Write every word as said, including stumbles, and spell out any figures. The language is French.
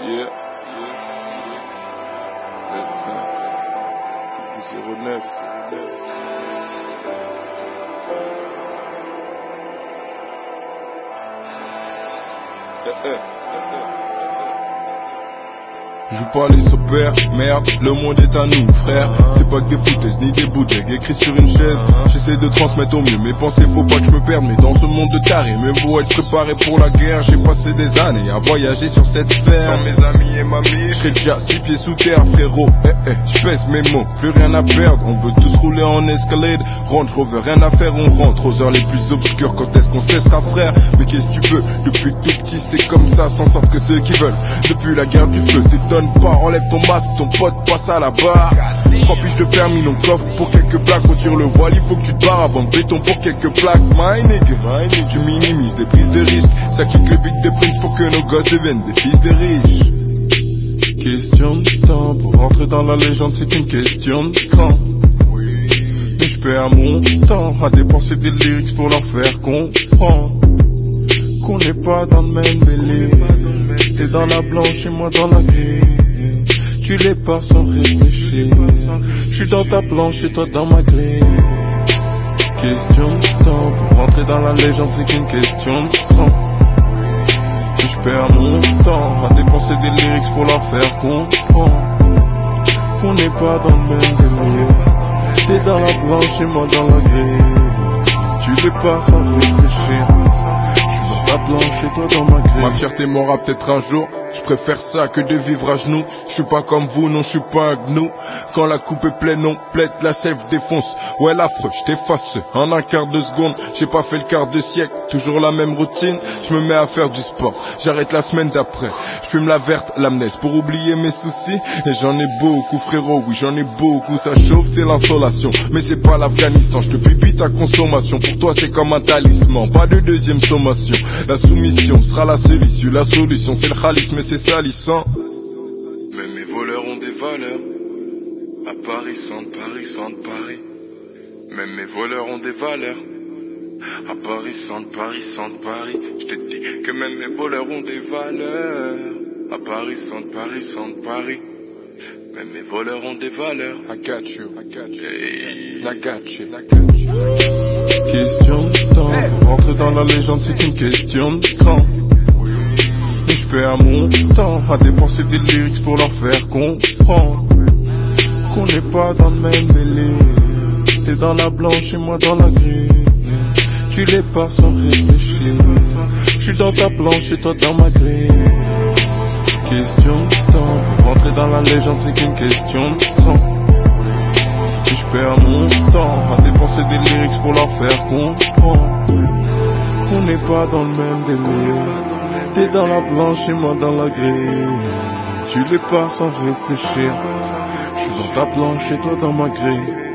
Yeah. sept cinq. C'est plus zéro neuf. Eh, eh, eh, eh. Joue pas les opères, merde, le monde est à nous, frère. C'est pas que des foutaises ni des bootlegs écrits sur une chaise. J'essaie de transmettre au mieux mes pensées, faut pas que je me perde. Mais dans ce monde de tarés, mieux vaut être préparé pour la guerre. J'ai passé des années à voyager sur cette sphère. Sans mes amis et ma mère, j'serais déjà six pieds sous terre, frérot. Eh eh, j'pèse mes mots, plus rien à perdre. On veut tous rouler en escalade, Range Rover, rien à faire, on rentre aux heures les plus obscures. Quand est-ce qu'on cessera, frère? Mais qu'est-ce que tu veux? Depuis tout petit, c'est comme ça, s'en sortent que ceux qui veulent. Depuis la guerre du feu, t'étonnes pas, enlève ton masque, ton pote passe à la barre. Trois piges de permis, non coffre pour quelques plaques. On tire le voile, il faut que tu te barres avant de béton pour quelques plaques. My nigga, tu minimises des prises de risques. Ça kick le beat de Prince pour que nos gosses deviennent des fils de riches. Question de temps, pour rentrer dans la légende c'est une question de temps. Mais je perds mon temps à dépenser des lyrics pour leur faire comprendre qu'on n'est pas dans le même mêlé. T'es dans la blanche et moi dans la grise. Tu les pars sans réfléchir. J'suis dans ta planche et toi dans ma grille. Question de temps, pour rentrer dans la légende c'est qu'une question de temps. Et j'perds mon temps à dépenser des lyrics pour leur faire comprendre qu'on n'est pas dans le même délire. T'es dans la blanche et moi dans la grille. Tu les pars sans réfléchir. J'suis dans ta planche et toi dans ma grille. Ma fierté m'aura peut-être un jour. Je préfère ça que de vivre à genoux. Je suis pas comme vous, non, je suis pas un gnou. Quand la coupe est pleine, on plaide, la self défonce. Ouais, l'affreux, je t'efface en un quart de seconde. J'ai pas fait le quart de siècle, toujours la même routine. Je me mets à faire du sport, j'arrête la semaine d'après. Je fume la verte, l'amnèse pour oublier mes soucis. Et j'en ai beaucoup, frérot, oui, j'en ai beaucoup. Ça chauffe, c'est l'insolation, mais c'est pas l'Afghanistan. Je te pipie ta consommation, pour toi c'est comme un talisman. Pas de deuxième sommation, la soumission sera la seule issue. La solution c'est le khalis, mais c'est salissant. Mais mes voleurs ont des valeurs. À Paris, centre, Paris, centre, Paris. Même mes voleurs ont des valeurs. À Paris, centre, Paris, centre, Paris. Je te dis que même mes voleurs ont des valeurs. À Paris, centre, Paris, centre, Paris. Même mes voleurs ont des valeurs. I got you, I got you, hey. I got you, I got you. Question de temps, pour rentrer dans la légende c'est une question de temps. Et je perds mon temps à dépenser des lyrics pour leur faire comprendre qu'on n'est pas dans le même délire. T'es dans la blanche et moi dans la grille. Tu les pars sans réfléchir. J'suis dans ta planche et toi dans ma grille. Question de temps, pour rentrer dans la légende c'est qu'une question de temps. Et je perds mon temps à dépenser des lyrics pour leur faire comprendre qu'on n'est pas dans le même délire. T'es dans la blanche et moi dans la grille. Tu les pars sans réfléchir. J'suis dans ta planche et toi dans ma grille.